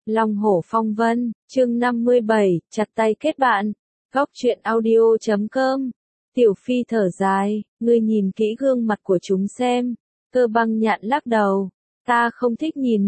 Long hổ phong vân, chương 57, chặt tay kết bạn. Góc truyện audio.com. Tiểu Phi thở dài, ngươi nhìn kỹ gương mặt của chúng xem. Cơ Băng Nhạn lắc đầu, ta không thích nhìn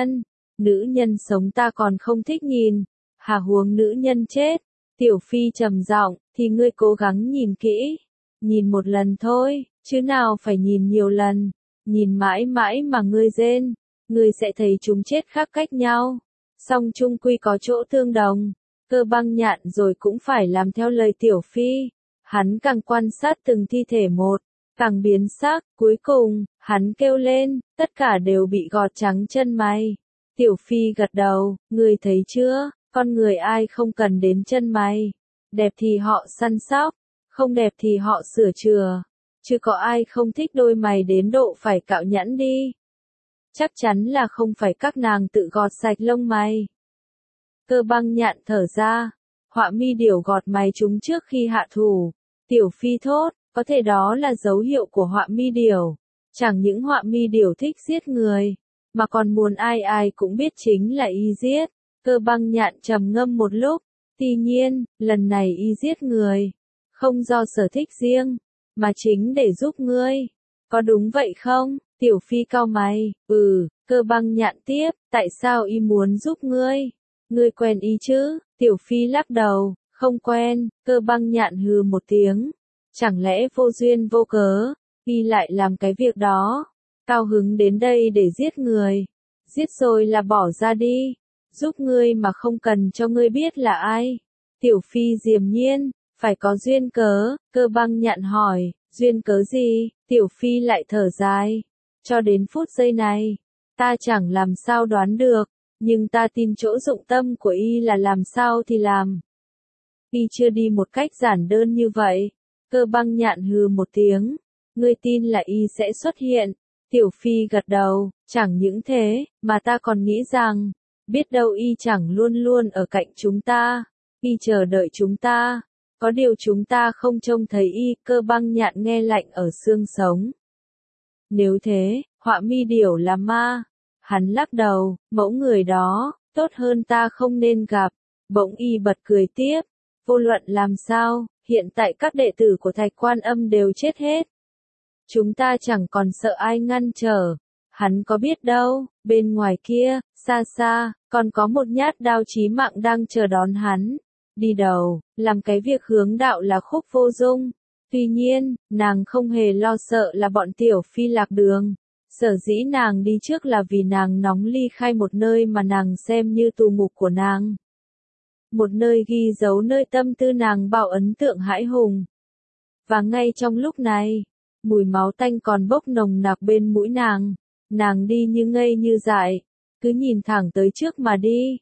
nữ nhân sống ta còn không thích nhìn, hà huống nữ nhân chết. Tiểu Phi trầm giọng, thì ngươi cố gắng nhìn kỹ, nhìn một lần thôi, chứ nào phải nhìn nhiều lần, nhìn mãi mãi mà ngươi rên, ngươi sẽ thấy chúng chết khác cách nhau, song chung quy có chỗ tương đồng. Cơ Băng Nhạn rồi cũng phải làm theo lời Tiểu Phi, hắn càng quan sát từng thi thể một, càng biến sắc, cuối cùng, hắn kêu lên, tất cả đều bị gọt trắng chân mày. Tiểu Phi gật đầu, ngươi thấy chưa, con người ai không cần đến chân mày, đẹp thì họ săn sóc, không đẹp thì họ sửa chữa, chứ có ai không thích đôi mày đến độ phải cạo nhẵn đi. Chắc chắn là không phải các nàng tự gọt sạch lông mày. Cơ Băng Nhạn thở ra, Họa Mi Điểu gọt mày chúng trước khi hạ thủ. Tiểu Phi thốt, có thể đó là dấu hiệu của Họa Mi Điểu. Chẳng những Họa Mi Điểu thích giết người, mà còn muốn ai ai cũng biết chính là y giết. Cơ Băng Nhạn trầm ngâm một lúc, tuy nhiên, lần này y giết người, không do sở thích riêng, mà chính để giúp ngươi. Có đúng vậy không? Tiểu Phi cau mày, Cơ Băng Nhạn tiếp, tại sao y muốn giúp ngươi? Ngươi quen y chứ? Tiểu Phi lắc đầu, không quen. Cơ Băng Nhạn hừ một tiếng, chẳng lẽ vô duyên vô cớ, y lại làm cái việc đó, cao hứng đến đây để giết người, giết rồi là bỏ ra đi, giúp ngươi mà không cần cho ngươi biết là ai. Tiểu Phi điềm nhiên, phải có duyên cớ. Cơ Băng Nhạn hỏi, duyên cớ gì? Tiểu Phi lại thở dài, cho đến phút giây này, ta chẳng làm sao đoán được, nhưng ta tin chỗ dụng tâm của y là làm sao thì làm. Y chưa đi một cách giản đơn như vậy. Cơ Băng Nhạn hừ một tiếng, ngươi tin là y sẽ xuất hiện. Tiểu Phi gật đầu, chẳng những thế, mà ta còn nghĩ rằng, biết đâu y chẳng luôn luôn ở cạnh chúng ta, y chờ đợi chúng ta, có điều chúng ta không trông thấy y. Cơ Băng Nhạn nghe lạnh ở xương sống. Nếu thế, Họa Mi Điểu là ma. Hắn lắc đầu, mẫu người đó, tốt hơn ta không nên gặp. Bỗng y bật cười tiếp, vô luận làm sao, hiện tại các đệ tử của Thạch Quan Âm đều chết hết. Chúng ta chẳng còn sợ ai ngăn trở. Hắn có biết đâu, bên ngoài kia, xa xa, còn có một nhát đao chí mạng đang chờ đón hắn. Đi đầu, làm cái việc hướng đạo là Khúc Vô Dung. Tuy nhiên, nàng không hề lo sợ là bọn Tiểu Phi lạc đường. Sở dĩ nàng đi trước là vì nàng nóng ly khai một nơi mà nàng xem như tù ngục của nàng. Một nơi ghi dấu nơi tâm tư nàng bao ấn tượng hãi hùng. Và ngay trong lúc này, mùi máu tanh còn bốc nồng nặc bên mũi nàng đi như ngây như dại, cứ nhìn thẳng tới trước mà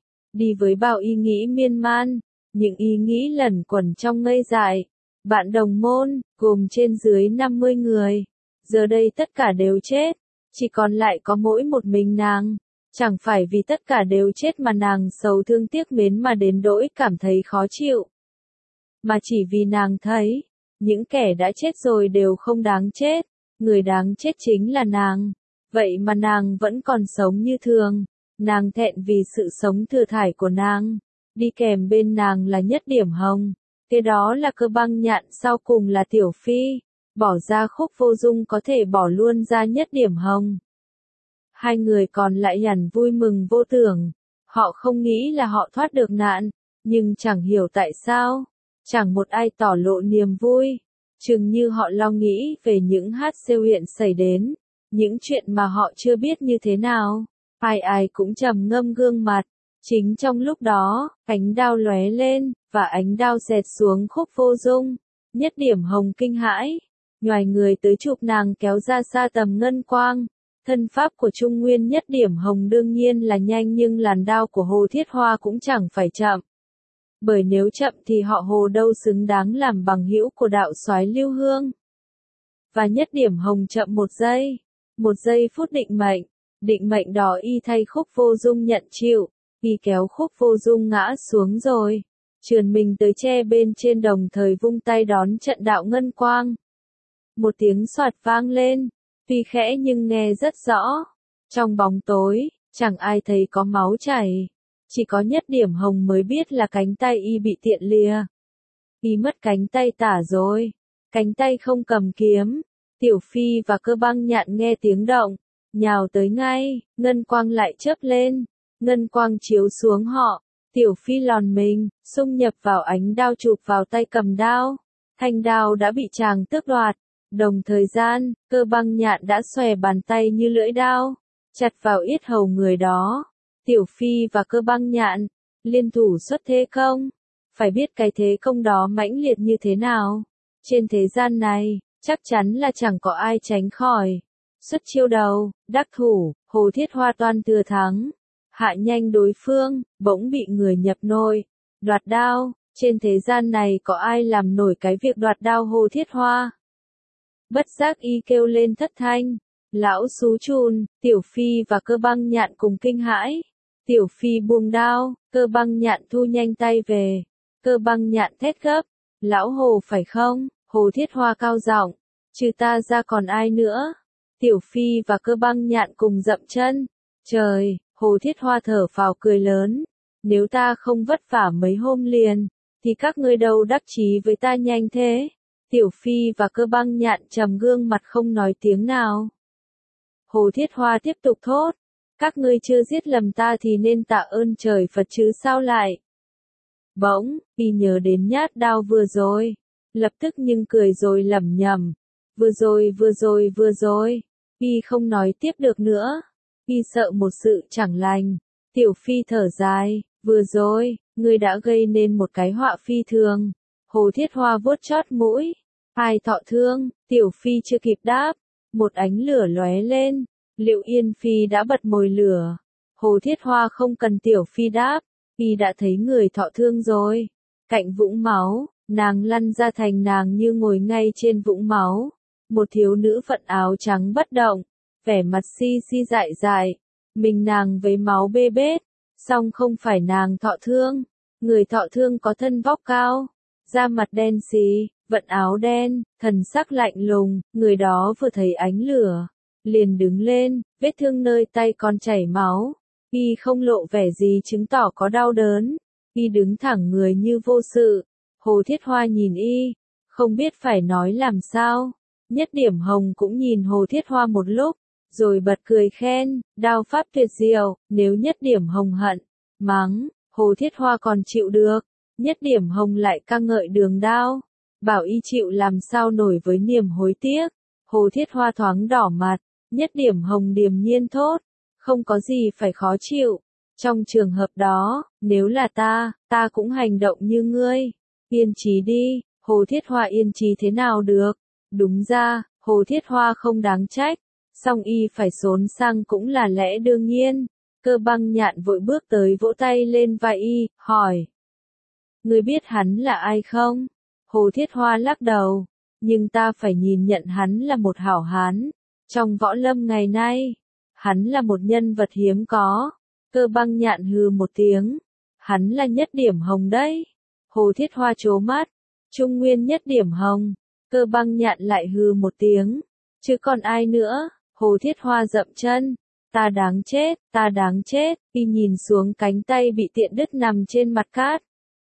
đi với bao ý nghĩ miên man, những ý nghĩ lẩn quẩn trong ngây dại. Bạn đồng môn, gồm trên dưới 50 người, giờ đây tất cả đều chết, chỉ còn lại có mỗi một mình nàng. Chẳng phải vì tất cả đều chết mà nàng sầu thương tiếc mến mà đến nỗi cảm thấy khó chịu, mà chỉ vì nàng thấy, những kẻ đã chết rồi đều không đáng chết, người đáng chết chính là nàng. Vậy mà nàng vẫn còn sống như thường, nàng thẹn vì sự sống thừa thải của nàng. Đi kèm bên nàng là Nhất Điểm Hồng, kế đó là Cơ Băng Nhạn, sau cùng là Tiểu Phi. Bỏ ra Khúc Vô Dung có thể bỏ luôn ra Nhất Điểm Hồng. Hai người còn lại hẳn vui mừng vô tưởng, họ không nghĩ là họ thoát được nạn, nhưng chẳng hiểu tại sao, chẳng một ai tỏ lộ niềm vui, chừng như họ lo nghĩ về những hát siêu hiện xảy đến, những chuyện mà họ chưa biết như thế nào, ai ai cũng trầm ngâm gương mặt. Chính trong lúc đó, ánh đao lóe lên, và ánh đao xẹt xuống Khúc Vô Dung. Nhất Điểm Hồng kinh hãi, nhoài người tới chụp nàng kéo ra xa tầm ngân quang. Thân pháp của Trung Nguyên Nhất Điểm Hồng đương nhiên là nhanh, nhưng làn đao của Hồ Thiết Hoa cũng chẳng phải chậm. Bởi nếu chậm thì họ Hồ đâu xứng đáng làm bằng hữu của đạo soái Lưu Hương. Và Nhất Điểm Hồng chậm một giây phút định mệnh đó y thay Khúc Vô Dung nhận chịu, y kéo Khúc Vô Dung ngã xuống rồi, trườn mình tới che bên trên, đồng thời vung tay đón trận đạo ngân quang. Một tiếng xoạt vang lên, tuy khẽ nhưng nghe rất rõ. Trong bóng tối, chẳng ai thấy có máu chảy, Chỉ có Nhất Điểm Hồng mới biết là cánh tay y bị tiện lìa. Y mất cánh tay tả rồi. Cánh tay không cầm kiếm. Tiểu Phi và Cơ Băng Nhạn nghe tiếng động, nhào tới ngay, ngân quang lại chớp lên. Ngân quang chiếu xuống họ. Tiểu Phi lòn mình, xung nhập vào ánh đao chụp vào tay cầm đao. Thanh đao đã bị chàng tước đoạt. Đồng thời gian, Cơ Băng Nhạn đã xòe bàn tay như lưỡi đao, chặt vào yết hầu người đó. Tiểu Phi và Cơ Băng Nhạn liên thủ xuất thế công. Phải biết cái thế công đó mãnh liệt như thế nào. Trên thế gian này, chắc chắn là chẳng có ai tránh khỏi. Xuất chiêu đầu, đắc thủ, Hồ Thiết Hoa toan thừa thắng. Hạ nhanh đối phương, bỗng bị người nhập nội. Đoạt đao, trên thế gian này có ai làm nổi cái việc đoạt đao Hồ Thiết Hoa. Bất giác y kêu lên thất thanh. Lão xú chùn, Tiểu Phi và Cơ Băng Nhạn cùng kinh hãi. Tiểu Phi buông đao, Cơ Băng Nhạn thu nhanh tay về. Cơ Băng Nhạn thét gấp. Lão Hồ phải không? Hồ Thiết Hoa cao giọng. Trừ ta ra còn ai nữa? Tiểu Phi và Cơ Băng Nhạn cùng dậm chân. Trời, Hồ Thiết Hoa thở phào cười lớn. Nếu ta không vất vả mấy hôm liền, thì các ngươi đâu đắc chí với ta nhanh thế. Tiểu Phi và Cơ Băng Nhạn trầm gương mặt không nói tiếng nào. Hồ Thiết Hoa tiếp tục thốt. Các ngươi chưa giết lầm ta thì nên tạ ơn trời Phật chứ sao lại. Bỗng, y nhớ đến nhát đao vừa rồi. Lập tức nhưng cười rồi lẩm nhẩm. Vừa rồi. Y không nói tiếp được nữa. Y sợ một sự chẳng lành. Tiểu Phi thở dài. Vừa rồi, ngươi đã gây nên một cái họa phi thường. Hồ Thiết Hoa vuốt chót mũi. Ai thọ thương? Tiểu Phi chưa kịp đáp. Một ánh lửa lóe lên. Liệu Yên Phi đã bật mồi lửa. Hồ Thiết Hoa không cần Tiểu Phi đáp. Y đã thấy người thọ thương rồi. Cạnh vũng máu, nàng lăn ra thành nàng như ngồi ngay trên vũng máu. Một thiếu nữ phận áo trắng bất động. Vẻ mặt si dại dại. Mình nàng với máu bê bết. Song không phải nàng thọ thương. Người thọ thương có thân vóc cao. Da mặt đen xì, vận áo đen, thần sắc lạnh lùng. Người đó vừa thấy ánh lửa, liền đứng lên, vết thương nơi tay còn chảy máu. Y không lộ vẻ gì chứng tỏ có đau đớn. Y đứng thẳng người như vô sự. Hồ Thiết Hoa nhìn y, không biết phải nói làm sao. Nhất Điểm Hồng cũng nhìn Hồ Thiết Hoa một lúc, rồi bật cười khen, đao pháp tuyệt diệu. Nếu Nhất Điểm Hồng hận, mắng, Hồ Thiết Hoa còn chịu được. Nhất Điểm Hồng lại ca ngợi đường đao, bảo y chịu làm sao nổi với niềm hối tiếc. Hồ Thiết Hoa thoáng đỏ mặt. Nhất Điểm Hồng điềm nhiên thốt, không có gì phải khó chịu. Trong trường hợp đó, nếu là ta cũng hành động như ngươi. Yên trí đi. Hồ Thiết Hoa yên trí thế nào được? Đúng ra, Hồ Thiết Hoa không đáng trách. Song y phải xốn sang cũng là lẽ đương nhiên. Cơ Băng Nhạn vội bước tới vỗ tay lên vai y, hỏi. Ngươi biết hắn là ai không? Hồ Thiết Hoa lắc đầu. Nhưng ta phải nhìn nhận hắn là một hảo hán. Trong võ lâm ngày nay, hắn là một nhân vật hiếm có. Cơ Băng Nhạn hừ một tiếng. Hắn là Nhất Điểm Hồng đấy. Hồ Thiết Hoa trố mắt. Trung nguyên Nhất Điểm Hồng. Cơ Băng Nhạn lại hừ một tiếng. Chứ còn ai nữa? Hồ Thiết Hoa dậm chân. Ta đáng chết. Y nhìn xuống cánh tay bị tiện đứt nằm trên mặt cát.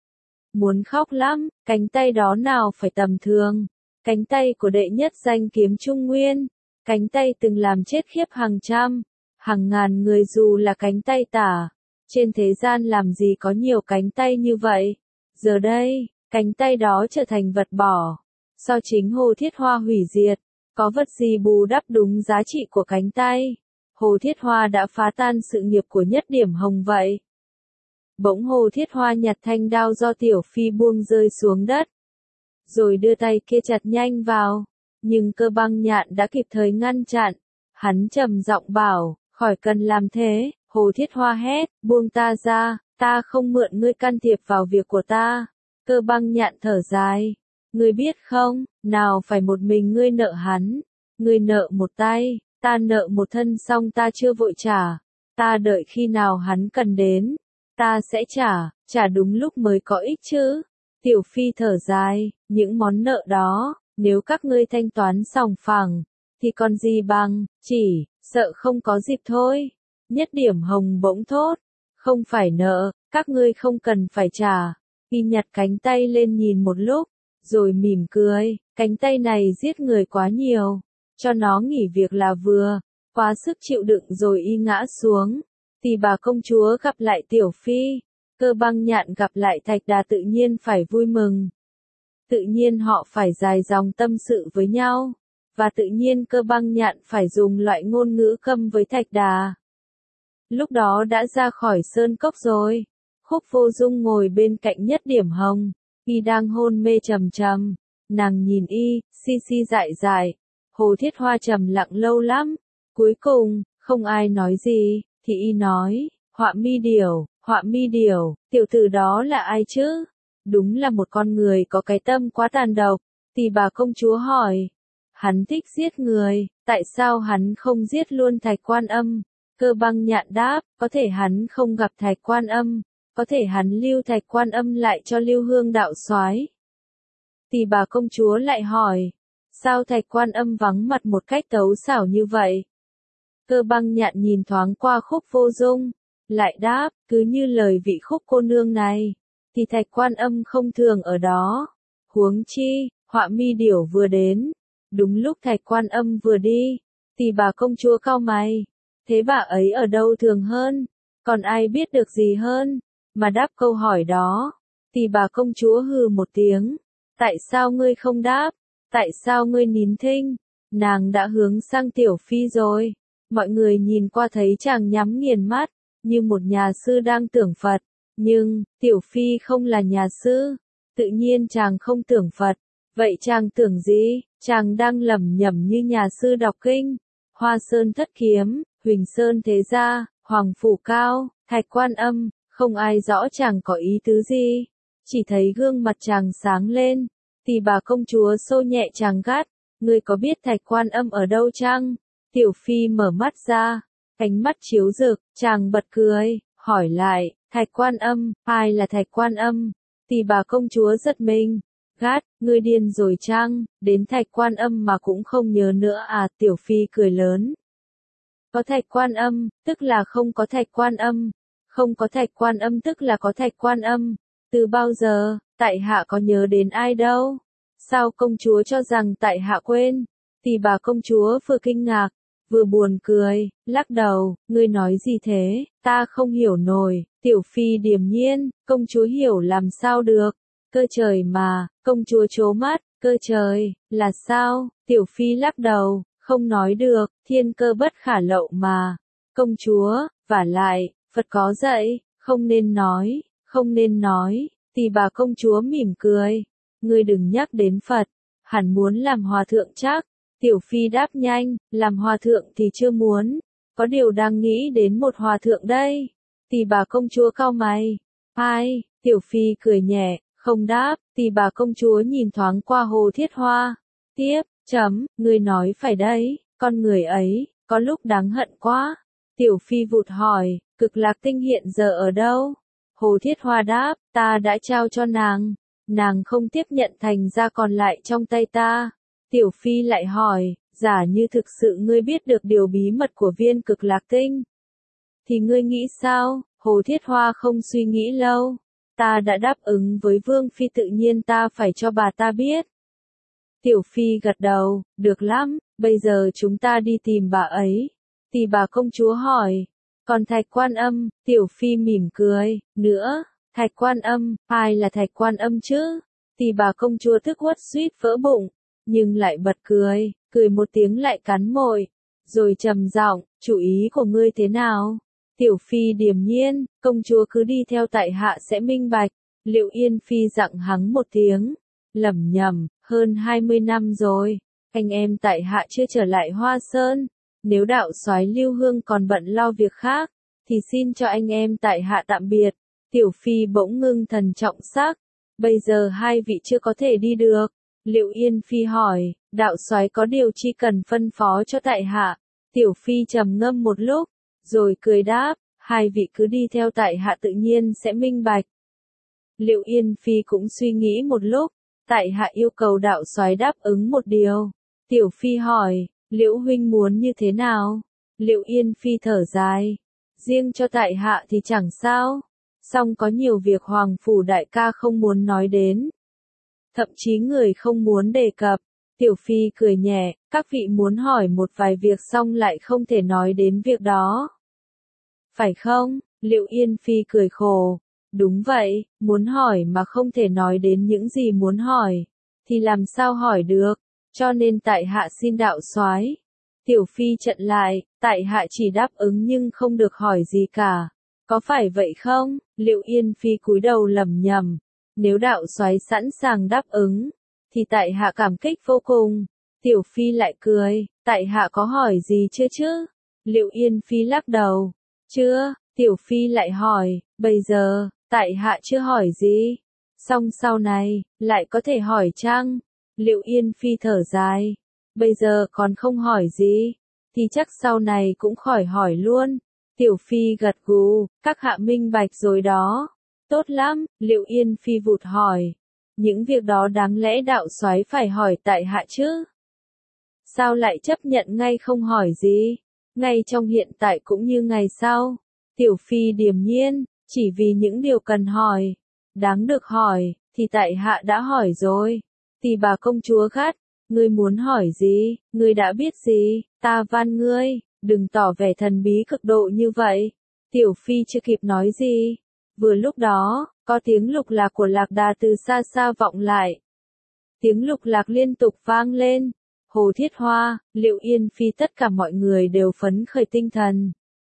Muốn khóc lắm, cánh tay đó nào phải tầm thường. Cánh tay của đệ nhất danh kiếm Trung Nguyên. Cánh tay từng làm chết khiếp hàng trăm, hàng ngàn người dù là cánh tay tả. Trên thế gian làm gì có nhiều cánh tay như vậy. Giờ đây, cánh tay đó trở thành vật bỏ. Do chính Hồ Thiết Hoa hủy diệt, có vật gì bù đắp đúng giá trị của cánh tay. Hồ Thiết Hoa đã phá tan sự nghiệp của Nhất Điểm Hồng vậy. Bỗng Hồ Thiết Hoa nhặt thanh đao do Tiểu Phi buông rơi xuống đất. Rồi đưa tay kia chặt nhanh vào. Nhưng Cơ Băng Nhạn đã kịp thời ngăn chặn. Hắn trầm giọng bảo, khỏi cần làm thế. Hồ Thiết Hoa hét, buông ta ra, ta không mượn ngươi can thiệp vào việc của ta. Cơ Băng Nhạn thở dài. Ngươi biết không, nào phải một mình ngươi nợ hắn. Ngươi nợ một tay, ta nợ một thân xong ta chưa vội trả. Ta đợi khi nào hắn cần đến. Ta sẽ trả đúng lúc mới có ích chứ. Tiểu Phi thở dài, những món nợ đó, nếu các ngươi thanh toán sòng phẳng, thì còn gì bằng, chỉ sợ không có dịp thôi. Nhất Điểm Hồng bỗng thốt, Không phải nợ, các ngươi không cần phải trả. Y nhặt cánh tay lên nhìn một lúc, rồi mỉm cười, cánh tay này giết người quá nhiều, cho nó nghỉ việc là vừa, quá sức chịu đựng rồi y ngã xuống. Thì bà công chúa gặp lại Tiểu Phi, Cơ Băng Nhạn gặp lại Thạch Đà tự nhiên phải vui mừng. Tự nhiên họ phải dài dòng tâm sự với nhau, và tự nhiên Cơ Băng Nhạn phải dùng loại ngôn ngữ câm với Thạch Đà. Lúc đó đã ra khỏi sơn cốc rồi. Khúc Vô Dung ngồi bên cạnh Nhất Điểm Hồng, y đang hôn mê trầm trầm, nàng nhìn y, si dại dại. Hồ Thiết Hoa trầm lặng lâu lắm, cuối cùng, không ai nói gì, thì y nói, Họa mi điểu, tiểu tử đó là ai chứ? Đúng là một con người có cái tâm quá tàn độc. Thì bà công chúa hỏi, hắn thích giết người, tại sao hắn không giết luôn Thạch Quan Âm? Cơ Băng Nhạn đáp, có thể hắn không gặp Thạch Quan Âm, có thể hắn lưu Thạch Quan Âm lại cho Lưu Hương đạo soái. Thì bà công chúa lại hỏi, sao Thạch Quan Âm vắng mặt một cách tấu xảo như vậy? Cơ Băng Nhạn nhìn thoáng qua Khúc Vô Dung, lại đáp, cứ như lời vị Khúc cô nương này, thì Thạch Quan Âm không thường ở đó. Huống chi, Họa mi điểu vừa đến, đúng lúc Thạch Quan Âm vừa đi, thì bà công chúa cau mày, thế bà ấy ở đâu thường hơn? Còn ai biết được gì hơn mà đáp câu hỏi đó? Thì bà công chúa hừ một tiếng, tại sao ngươi không đáp? Tại sao ngươi nín thinh? Nàng đã hướng sang Tiểu Phi rồi. Mọi người nhìn qua thấy chàng nhắm nghiền mắt, như một nhà sư đang tưởng Phật. Nhưng, Tiểu Phi không là nhà sư. Tự nhiên chàng không tưởng Phật. Vậy chàng tưởng gì? Chàng đang lẩm nhẩm như nhà sư đọc kinh. Hoa Sơn Thất Kiếm, Huỳnh Sơn Thế Gia, Hoàng Phủ Cao, Thạch Quan Âm, không ai rõ chàng có ý tứ gì. Chỉ thấy gương mặt chàng sáng lên. Thì bà công chúa xô nhẹ chàng gắt, ngươi có biết Thạch Quan Âm ở đâu chăng? Tiểu Phi mở mắt ra, ánh mắt chiếu rực, chàng bật cười, hỏi lại, Thạch Quan Âm, ai là Thạch Quan Âm? Thì bà công chúa giật mình, gắt, ngươi điên rồi chăng, đến Thạch Quan Âm mà cũng không nhớ nữa à? Tiểu Phi cười lớn. Có Thạch Quan Âm, tức là không có Thạch Quan Âm, không có Thạch Quan Âm tức là có Thạch Quan Âm. Từ bao giờ, tại hạ có nhớ đến ai đâu? Sao công chúa cho rằng tại hạ quên? Thì bà công chúa vừa kinh ngạc, vừa buồn cười, lắc đầu, ngươi nói gì thế, ta không hiểu nổi. Tiểu Phi điềm nhiên, công chúa hiểu làm sao được. Cơ trời mà, công chúa trố mắt, cơ trời, là sao? Tiểu Phi lắc đầu, không nói được, thiên cơ bất khả lậu mà. Công chúa, vả lại, Phật có dạy, không nên nói, không nên nói. Thì bà công chúa mỉm cười, ngươi đừng nhắc đến Phật, hẳn muốn làm hòa thượng chắc. Tiểu Phi đáp nhanh, làm hòa thượng thì chưa muốn, có điều đang nghĩ đến một hòa thượng đây. Thì bà công chúa cau mày, ai? Tiểu Phi cười nhẹ, không đáp. Thì bà công chúa nhìn thoáng qua Hồ Thiết Hoa, tiếp, ngươi nói phải đấy, con người ấy, có lúc đáng hận quá. Tiểu Phi vụt hỏi, Cực Lạc Tinh hiện giờ ở đâu? Hồ Thiết Hoa đáp, ta đã trao cho nàng không tiếp nhận thành ra còn lại trong tay ta. Tiểu Phi lại hỏi, giả như thực sự ngươi biết được điều bí mật của viên Cực Lạc Tinh, thì ngươi nghĩ sao? Hồ Thiết Hoa không suy nghĩ lâu, ta đã đáp ứng với Vương Phi tự nhiên ta phải cho bà ta biết. Tiểu Phi gật đầu, được lắm, bây giờ chúng ta đi tìm bà ấy. Thì bà công chúa hỏi, còn Thạch Quan Âm? Tiểu Phi mỉm cười, nữa, Thạch Quan Âm, ai là Thạch Quan Âm chứ? Thì bà công chúa tức uất suýt vỡ bụng, nhưng lại bật cười, cười một tiếng lại cắn môi, rồi trầm giọng, chủ ý của ngươi thế nào? Tiểu Phi điềm nhiên, công chúa cứ đi theo tại hạ sẽ minh bạch. Liệu Yên Phi dặn hắng một tiếng, lẩm nhẩm, hơn 20 năm rồi, anh em tại hạ chưa trở lại Hoa Sơn. Nếu đạo soái Lưu Hương còn bận lo việc khác, thì xin cho anh em tại hạ tạm biệt. Tiểu Phi bỗng ngưng thần trọng sắc, bây giờ hai vị chưa có thể đi được. Liệu Yên Phi hỏi, đạo soái có điều chi cần phân phó cho tại hạ? Tiểu Phi trầm ngâm một lúc, rồi cười đáp, hai vị cứ đi theo tại hạ tự nhiên sẽ minh bạch. Liệu Yên Phi cũng suy nghĩ một lúc, tại hạ yêu cầu đạo soái đáp ứng một điều. Tiểu Phi hỏi, Liễu huynh muốn như thế nào? Liệu Yên Phi thở dài, riêng cho tại hạ thì chẳng sao, song có nhiều việc Hoàng Phủ đại ca không muốn nói đến. Thậm chí người không muốn đề cập. Tiểu Phi cười nhẹ, các vị muốn hỏi một vài việc xong lại không thể nói đến việc đó. Phải không? Liệu Yên Phi cười khổ. Đúng vậy, muốn hỏi mà không thể nói đến những gì muốn hỏi, thì làm sao hỏi được, cho nên tại hạ xin đạo soái. Tiểu Phi chặn lại, tại hạ chỉ đáp ứng nhưng không được hỏi gì cả. Có phải vậy không? Liệu Yên Phi cúi đầu lẩm nhẩm. Nếu đạo soái sẵn sàng đáp ứng, thì tại hạ cảm kích vô cùng. Tiểu Phi lại cười, tại hạ có hỏi gì chưa chứ? Liệu Yên Phi lắc đầu. Chưa, Tiểu Phi lại hỏi, bây giờ, tại hạ chưa hỏi gì. Xong sau này, lại có thể hỏi chăng? Liệu Yên Phi thở dài. Bây giờ còn không hỏi gì, thì chắc sau này cũng khỏi hỏi luôn. Tiểu Phi gật gù, các hạ minh bạch rồi đó. Tốt lắm, Liệu Yên Phi vụt hỏi. Những việc đó đáng lẽ đạo soái phải hỏi tại hạ chứ? Sao lại chấp nhận ngay không hỏi gì? Ngay trong hiện tại cũng như ngày sau. Tiểu Phi điềm nhiên, chỉ vì những điều cần hỏi, đáng được hỏi, thì tại hạ đã hỏi rồi. Tỳ bà công chúa gắt, ngươi muốn hỏi gì, ngươi đã biết gì, ta van ngươi, đừng tỏ vẻ thần bí cực độ như vậy. Tiểu Phi chưa kịp nói gì. Vừa lúc đó, có tiếng lục lạc của lạc đà từ xa xa vọng lại. Tiếng lục lạc liên tục vang lên. Hồ Thiết Hoa, Liệu Yên Phi tất cả mọi người đều phấn khởi tinh thần.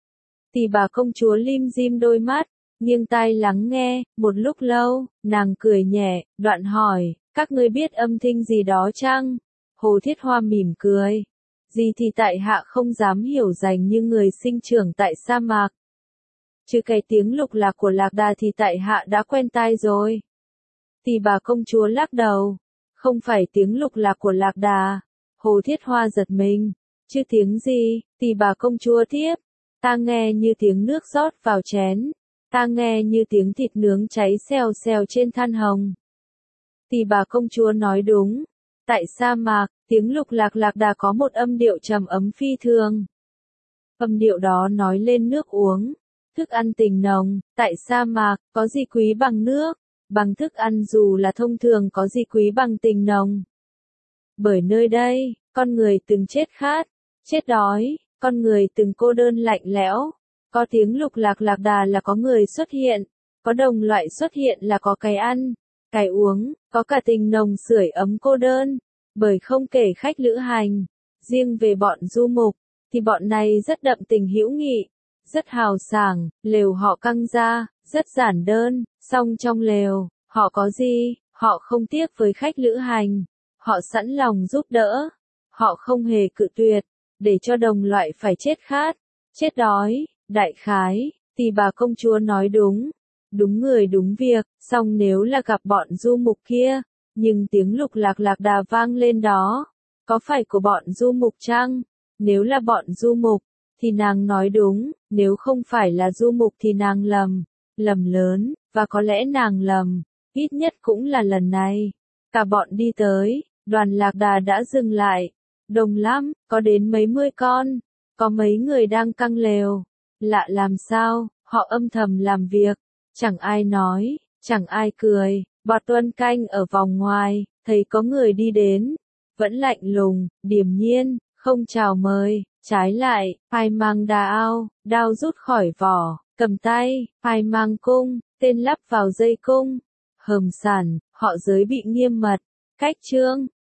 Tỳ bà công chúa lim dim đôi mắt, nghiêng tai lắng nghe, một lúc lâu, nàng cười nhẹ, đoạn hỏi, các ngươi biết âm thanh gì đó chăng? Hồ Thiết Hoa mỉm cười. Gì thì tại hạ không dám hiểu rành như người sinh trưởng tại sa mạc. Chứ cái tiếng lục lạc của lạc đà thì tại hạ đã quen tai rồi. Tỳ bà công chúa lắc đầu. Không phải tiếng lục lạc của lạc đà. Hồ Thiết Hoa giật mình. Chứ tiếng gì? Tỳ bà công chúa tiếp. Ta nghe như tiếng nước rót vào chén. Ta nghe như tiếng thịt nướng cháy xèo xèo trên than hồng. Tỳ bà công chúa nói đúng. Tại sa mạc, tiếng lục lạc lạc đà có một âm điệu trầm ấm phi thường. Âm điệu đó nói lên nước uống, thức ăn tình nồng. Tại sa mạc, có gì quý bằng nước, bằng thức ăn dù là thông thường có gì quý bằng tình nồng. Bởi nơi đây, con người từng chết khát, chết đói, con người từng cô đơn lạnh lẽo. Có tiếng lục lạc lạc đà là có người xuất hiện, có đồng loại xuất hiện là có cái ăn, cái uống, có cả tình nồng sưởi ấm cô đơn. Bởi không kể khách lữ hành, riêng về bọn du mục, thì bọn này rất đậm tình hữu nghị, rất hào sảng. Lều họ căng ra, rất giản đơn, song trong lều, họ có gì, họ không tiếc với khách lữ hành, họ sẵn lòng giúp đỡ, họ không hề cự tuyệt, để cho đồng loại phải chết khát, chết đói. Đại khái, tỳ bà công chúa nói đúng, đúng người đúng việc. Song nếu là gặp bọn du mục kia, nhưng tiếng lục lạc lạc đà vang lên đó, có phải của bọn du mục chăng? Nếu là bọn du mục, thì nàng nói đúng, nếu không phải là du mục thì nàng lầm, lầm lớn, và có lẽ nàng lầm, ít nhất cũng là lần này. Cả bọn đi tới, đoàn lạc đà đã dừng lại, đông lắm, có đến mấy mươi con, có mấy người đang căng lều. Lạ làm sao, họ âm thầm làm việc, chẳng ai nói, chẳng ai cười. Bọt Tuân canh ở vòng ngoài, thấy có người đi đến, vẫn lạnh lùng, điềm nhiên, không chào mời, trái lại, phai mang đao rút khỏi vỏ, cầm tay, phai mang cung, tên lắp vào dây cung, hầm sản, họ giới bị nghiêm mật, cách trương,